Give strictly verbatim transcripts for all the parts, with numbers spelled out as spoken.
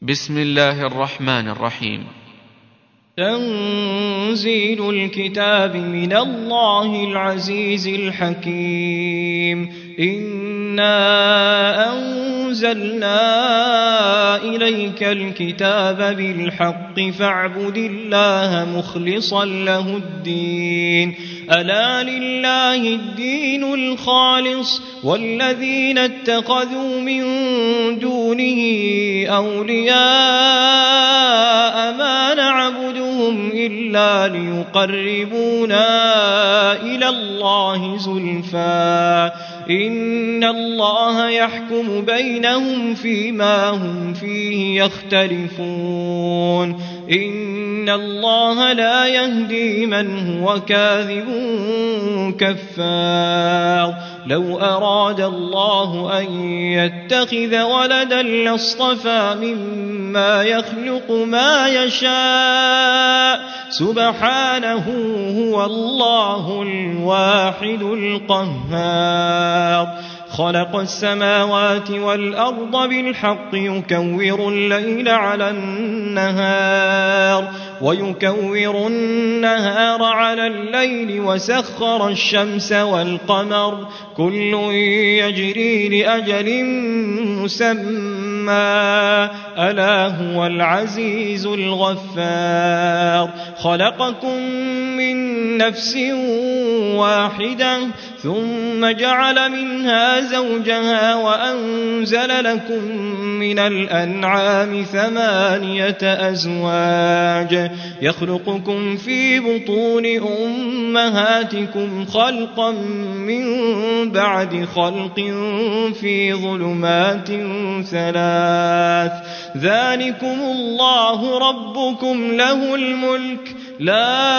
بسم الله الرحمن الرحيم. تنزيل الكتاب من الله العزيز الحكيم. إنا أنزلنا إليك الكتاب بالحق فاعبد الله مخلصا له الدين. ألا لله الدين الخالص والذين اتخذوا من دونه أولياء ما نعبدهم إلا ليقربونا إلى الله زلفى إن الله يحكم بينهم فيما هم فيه يختلفون. إن الله لا يهدي من هو كاذب كفار. لو أراد الله أن يتخذ ولدا لاصطفى مما يخلق ما يشاء سبحانه هو الله الواحد القهار. خلق السماوات والأرض بالحق يكور الليل على النهار ويكور النهار على الليل وسخر الشمس والقمر كل يجري لأجل مسمى ألا هو العزيز الغفار. خلقكم من نفس واحدة ثم جعل منها زوجها وأنزل لكم من الأنعام ثمانية أزواج يخلقكم في بطون أمهاتكم خلقا من بعد خلق في ظلمات ثلاث ذلكم الله ربكم له الملك لا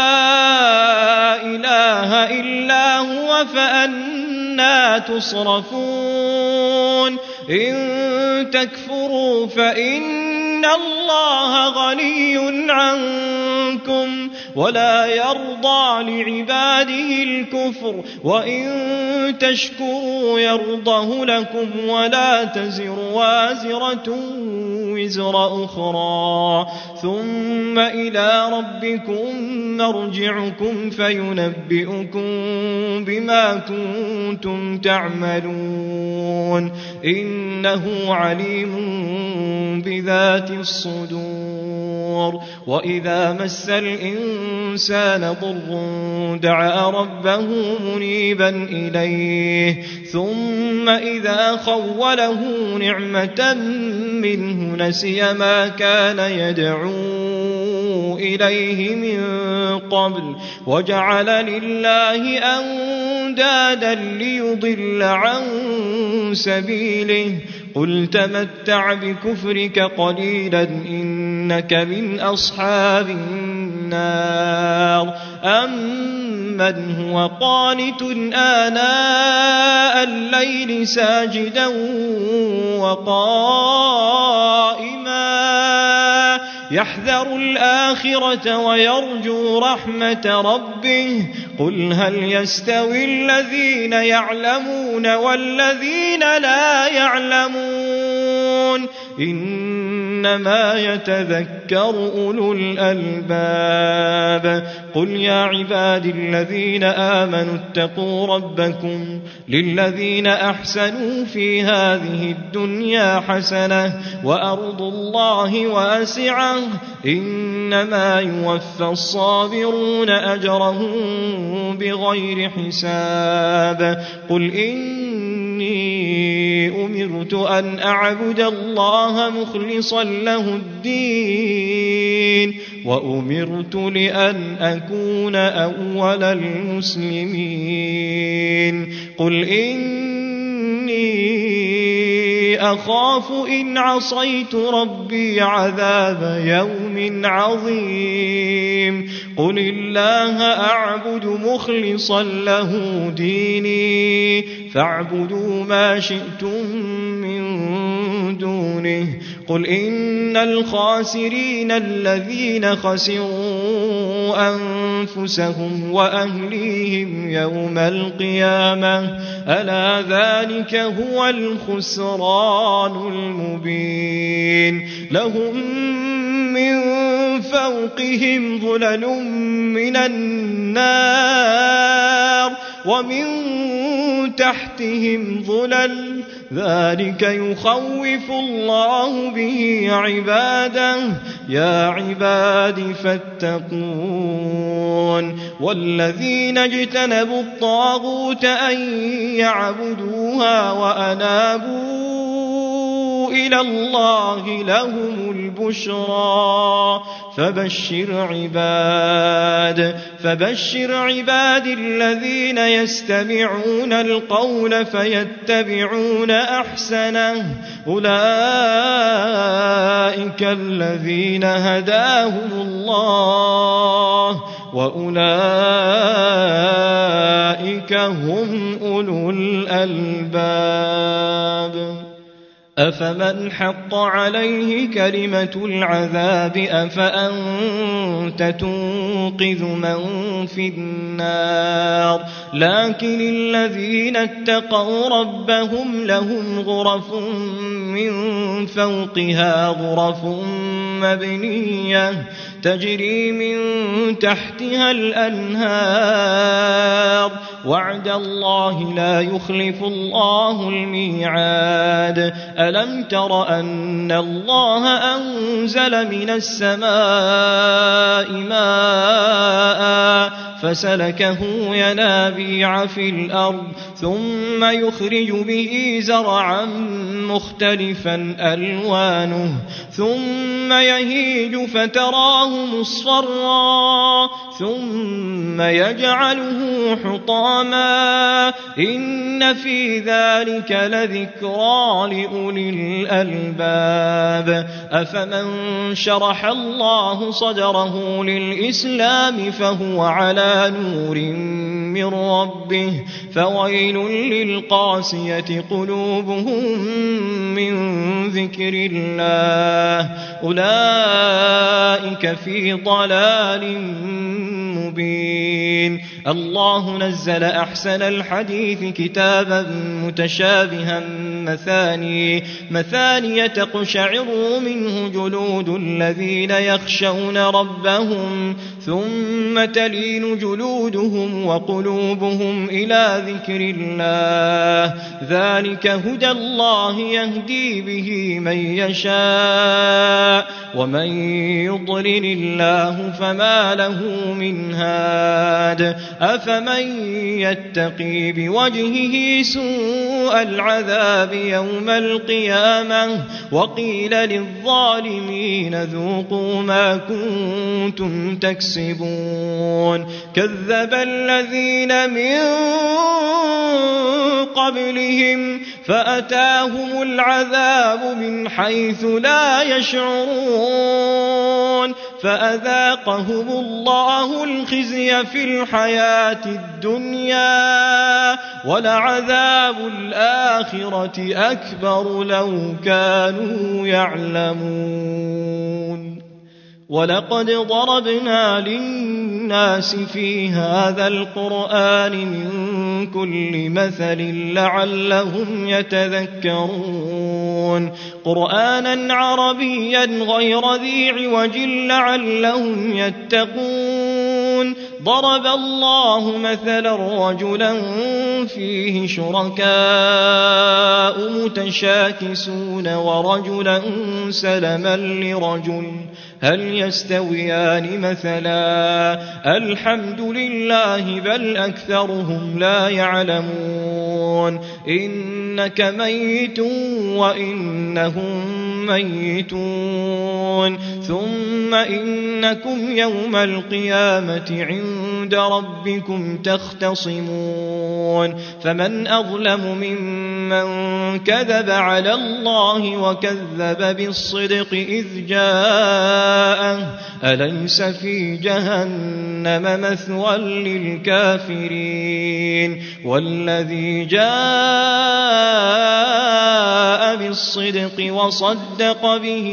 إله إلا هو فأنى تصرفون. إن تكفروا فإن الله غني عنكم ولا يرضى لعباده الكفر وإن تشكروا يرضه لكم ولا تزر وازرة وزر أخرى ثم إلى ربكم مرجعكم فينبئكم بما كنتم تعملون إنه عليم بذات الصدور. وإذا مس الإنسان ضر دعا ربه منيبا إليه ثم إذا خوله نعمة منه نسي ما كان يدعو إليه من قبل وجعل لله أندادا ليضل عن سبيله قل تمتع بكفرك قليلا إنك من أصحاب النار. أمن هو قانت آناء الليل ساجدا وقائما يحذر الآخرة ويرجو رحمة ربه قل هل يستوي الذين يعلمون والذين لا يعلمون إنما يتذكر أولو الألباب. قل يا عبادي الذين آمنوا اتقوا ربكم للذين أحسنوا في هذه الدنيا حسنة وأرض الله واسعة إنما يوفى الصابرون أجرهم بغير حساب. قل إني أمرت أن أعبد الله مخلصا له الدين وأمرت لأن أكون أول المسلمين. قل إني أخاف إن عصيت ربي عذاب يوم عظيم. قل الله أعبد مخلصا له ديني فاعبدوا ما شئتم من دونه قل إن الخاسرين الذين خسروا أنفسهم وأهليهم يوم القيامة ألا ذلك هو الخسران المبين لهم من فوقهم ظلل من النار ومن تحتهم ظلل ذلك يخوف الله به عباده يا عباد فاتقون والذين اجتنبوا الطاغوت أن يعبدوها وأنابوا إلى الله لهم البشرى فبشر عباد فبشر عباد الذين يستمعون القول فيتبعون أحسنه أولئك الذين هداهم الله وأولئك هم أولو الألباب أفمن حق عليه كلمة العذاب أفأنت تنقذ من في النار لكن الذين اتقوا ربهم لهم غرف من فوقها غرف مبنية تجري من تحتها الأنهار وعد الله لا يخلف الله الميعاد ألم تر أن الله أنزل من السماء ماء فسلكه ينابيع في الأرض ثم يخرج به زرعا مختلفا ألوانه ثم يهيج فتراه مصفرا ثم يجعله حطاما إن في ذلك لذكرى لأولي الألباب أفمن شرح الله صدره للإسلام فهو على نور من ربه فويل للقاسية قلوبهم من ذكر الله أولئك في ضلال مبين الله نزل أحسن الحديث كتابا متشابها مثاني مثاني تقشعر منه جلود الذين يخشون ربهم ثم تلين جلودهم وقلوبهم إلى ذكر الله ذلك هدى الله يهدي به من يشاء ومن يضلل الله فما له من هاد أفمن يتقي بوجهه سوء العذاب يوم القيامة وقيل للظالمين ذوقوا ما كنتم تكسبون كذب الذين من قبلهم فأتاهم العذاب من حيث لا يشعرون فأذاقهم الله الخزي في الحياة الدنيا ولعذاب الآخرة أكبر لو كانوا يعلمون ولقد ضربنا للناس في هذا القرآن من كل مثل لعلهم يتذكرون قرآنا عربيا غير ذي عوج لعلهم يتقون ضرب الله مثلا رجلا فيه شركاء متشاكسون ورجلا سلما لرجل هل يستويان مثلا الحمد لله بل أكثرهم لا يعلمون إنك ميت وإنهم ميتون ثم إنكم يوم القيامة عند ربكم تختصمون فمن أظلم ممن كذب على الله وكذب بالصدق إذ جاءه أليس في جهنم مثوى للكافرين والذي جاء بالصدق وصدق به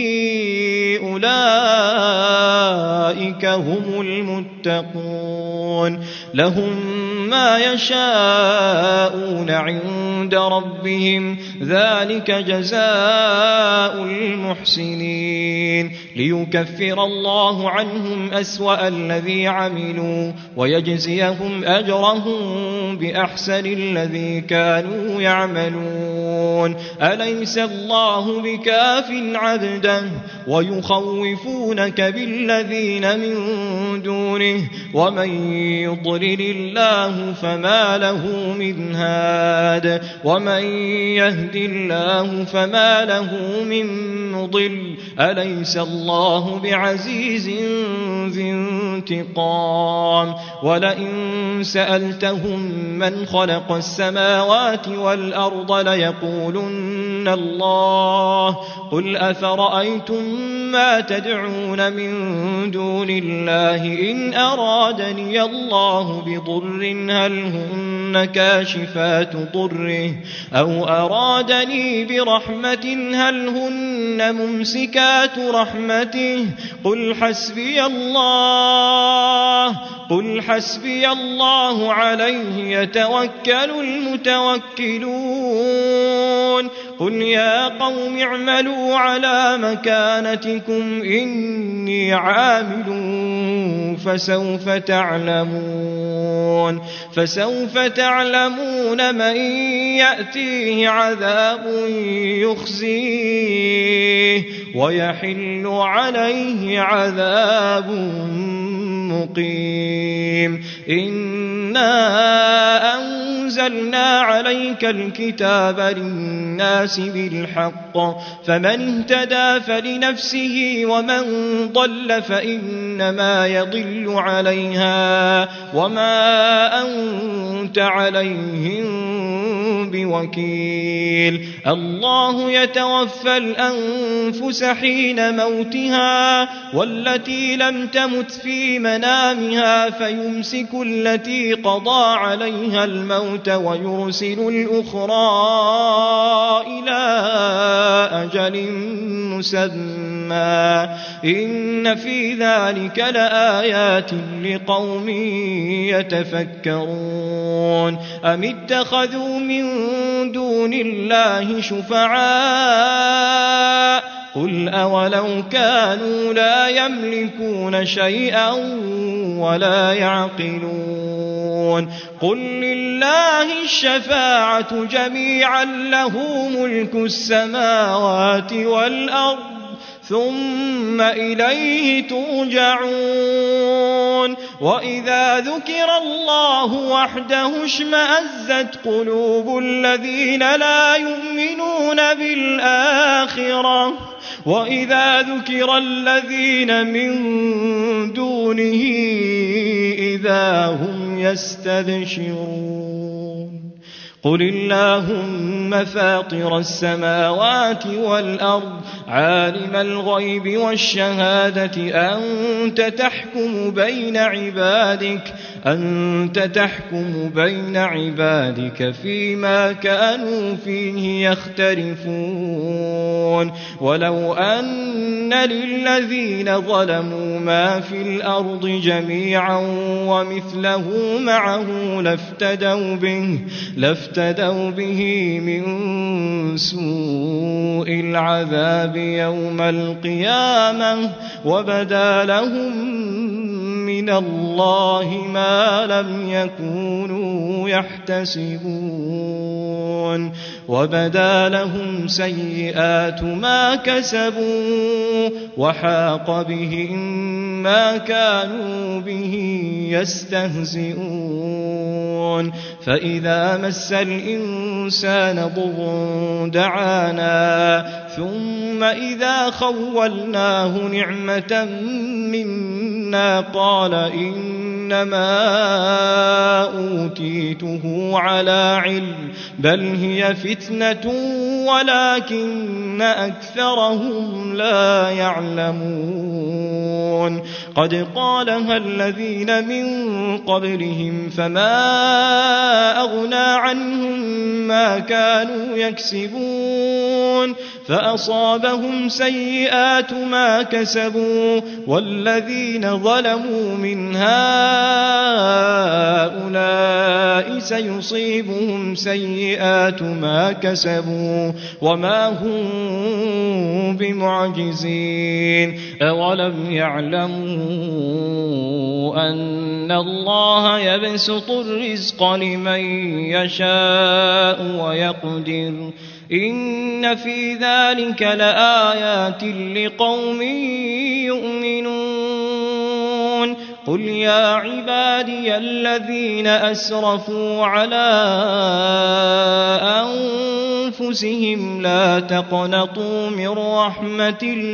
أولئك هم المتقون لهم ما يشاءون عند ربهم ذلك جزاء المحسنين ليكفر الله عنهم أسوأ الذي عملوا ويجزيهم أجرهم بأحسن الذي كانوا يعملون أليس الله بكاف عبده ويخوفونك بالذين من دونه ومن يضلل الله فما له من هاد ومن يهد الله فما له من مضل أليس الله بعزيز ذي انتقام ولئن سألتهم من خلق السماوات والأرض ليقولن الله قل أفرأيتم ما تدعون من دون الله إن أرادني الله بضر هل هن كاشفات ضره أو أرادني برحمة هل هن ممسكات رحمته قل حسبي الله قل حسبي الله عليه يتوكل المتوكلون قل يا قوم اعملوا على مكانتكم إني عامل فسوف تعلمون فسوف تعلمون من يأتيه عذاب يخزيه ويحل عليه عذاب مقيم إنا أنزلنا عليك الكتاب للناس بالحق فمن اهتدى فلنفسه ومن ضل فإنما يضل عليها وما أنت عليهم بوكيل الله يتوفى الأنفس حين موتها والتي لم تمت في منامها فيمسك التي قضى عليها الموت ويرسل الأخرى إلى أجل مسمى إن في ذلك لآيات لقوم يتفكرون أم اتخذوا من دون الله شفعاء قل أولو كانوا لا يملكون شيئا ولا يعقلون قل لله الشفاعة جميعا له ملك السماوات والأرض ثم إليه ترجعون وإذا ذكر الله وحده اشمأزت قلوب الذين لا يؤمنون بالآخرة وإذا ذكر الذين من دونه إذا هم يستبشرون قل اللهم فاطر السماوات والأرض عالم الغيب والشهادة أنت تحكم بين عبادك أنت تحكم بين عبادك فيما كانوا فيه يختلفون ولو أن للذين ظلموا ما في الأرض جميعا ومثله معه لافتدوا به لافتدوا به من سوء العذاب يوم القيامة وبدا لهم من الله ما لم يكونوا يحتسبون وبدا لهم سيئات ما كسبوا وحاق بهم ما كانوا به يستهزئون فإذا مس الإنسان ضر دعانا ثم إذا خولناه نعمة منا قال إن إنما أوتيته على علم بل هي فتنة ولكن أكثرهم لا يعلمون قد قالها الذين من قبلهم فما أغنى عنهم ما كانوا يكسبون فأصابهم سيئات ما كسبوا والذين ظلموا من هؤلاء سيصيبهم سيئات ما كسبوا وما هم بمعجزين أولم يعلموا أن الله يبسط الرزق لمن يشاء ويقدر إن في ذلك لآيات لقوم يؤمنون قل يا عبادي الذين أسرفوا على أنفسهم لا تقنطوا من رحمة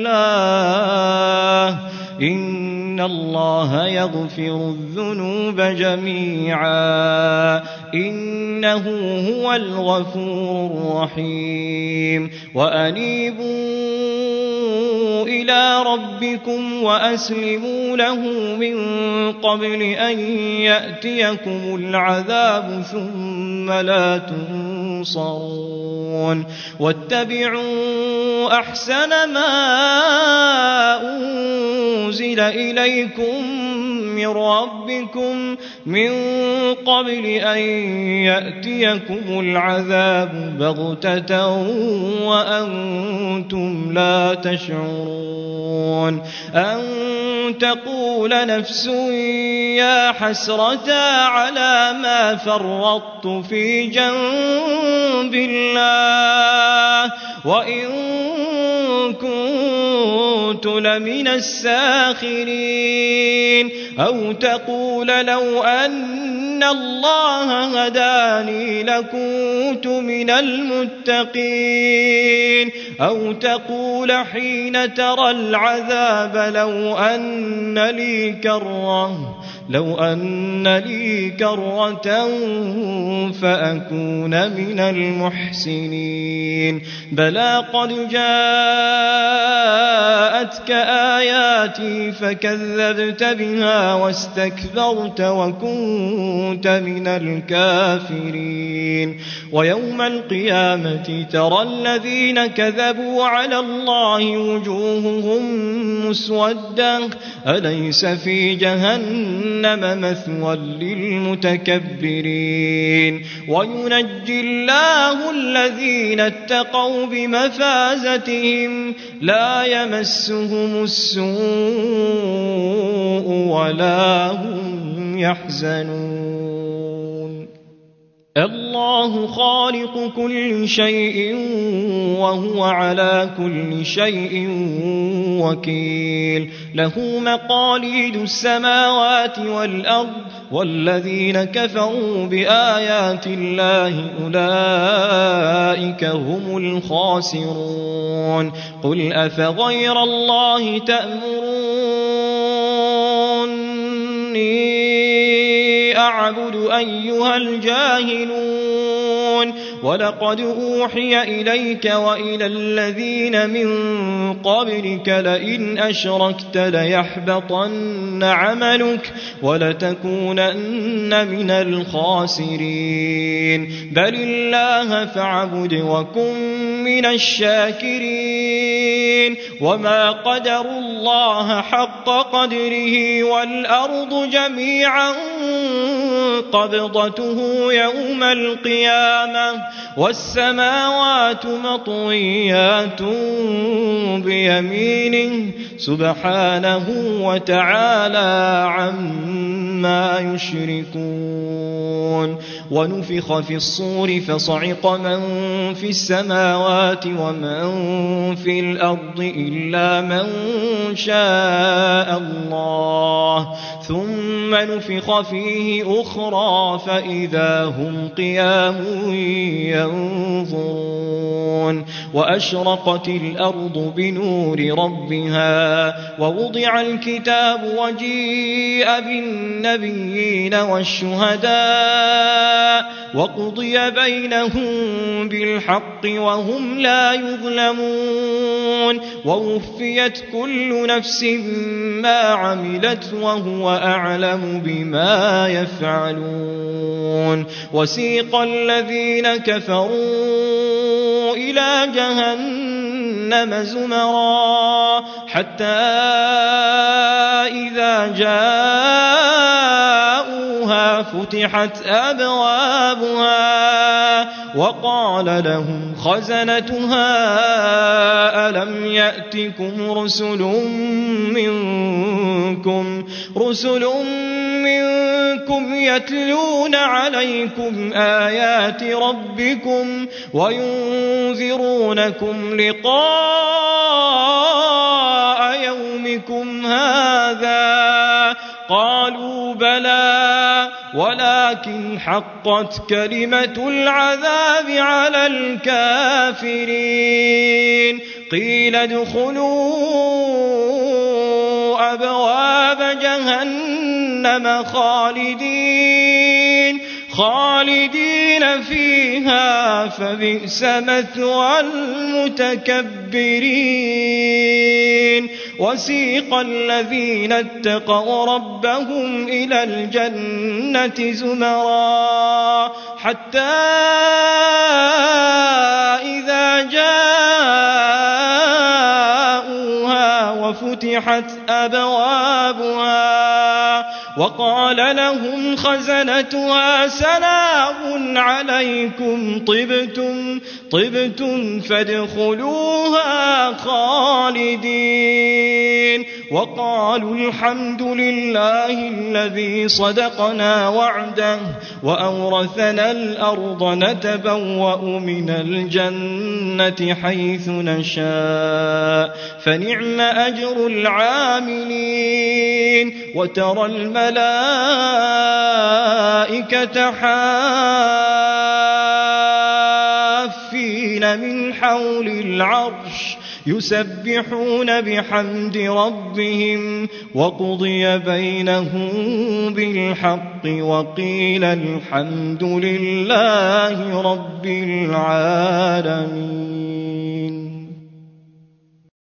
الله إن الله يغفر الذنوب جميعا إنه هو الغفور الرحيم وأنيبوا إلى ربكم وأسلموا له من قبل أن يأتيكم العذاب ثم لا تنصرون واتبعوا أحسن ما أنزل إليكم من ربكم من قبل أن يأتيكم العذاب بغتة وأنتم لا تشعرون أن تقول نفس يا حسرة على ما فرطت في جنب الله وإن كنت لمن الساخرين أو تقول لو أن الله هداني لكنت من المتقين أو تقول حين ترى العذاب لو أن لي كرة لو أن لي كرة فأكون من المحسنين بلى قد جاءتك آياتي فكذبت بها واستكبرت وكنت من الكافرين ويوم القيامة ترى الذين كذبوا على الله وجوههم مسودة أليس في جهنم مثوى للمتكبرين وينجي الله الذين اتقوا بمفازتهم لا يمسهم السوء ولا هم يحزنون الله خالق كل شيء وهو على كل شيء وكيل له مقاليد السماوات والأرض والذين كفروا بآيات الله أولئك هم الخاسرون قل أفغير الله تأمروني أعبد أيها الجاهلون ولقد أوحي إليك وإلى الذين من قبلك لئن أشركت ليحبطن عملك ولتكونن من الخاسرين بل الله فاعبد وكن من الشاكرين وما قدروا الله حق قدره والأرض جميعا قبضته يوم القيامة والسماوات مطويات بيمينه سبحانه وتعالى عما يشركون ونفخ في الصور فصعق من في السماوات ومن في الأرض إلا من شاء الله ثم نفخ فيه أخرى أخرى فإذا هم قيام ينظرون وأشرقت الأرض بنور ربها ووضع الكتاب وجيء بالنبيين والشهداء وقضي بينهم بالحق وهم لا يظلمون ووفيت كل نفس ما عملت وهو أعلم بما يفعلون وسيق الذين كفروا إلى جهنم زمرا حتى إذا جاءوها فتحت أبوابها وقال لهم خزنتها ألم يأتكم رسل منكم رسل منكم يتلون عليكم آيات ربكم وينذرونكم لقاء يومكم هذا قالوا بلى ولكن حقت كلمة العذاب على الكافرين قيل ادخلوا أبواب جهنم خالدين خالدين فيها فبئس مثوى المتكبرين وسيق الذين اتقوا ربهم إلى الجنة زمرا حتى إذا جاءوها وفتحت أبوابها وقال لهم خزنتها سلام عليكم طبتم طبتم فادخلوها خالدين وقالوا الحمد لله الذي صدقنا وعده وأورثنا الأرض نتبوأ من الجنة حيث نشاء فنعم أجر العاملين وترى الملائكة حافين من حول العرش يسبحون بحمد ربهم وقضي بينهم بالحق وقيل الحمد لله رب العالمين.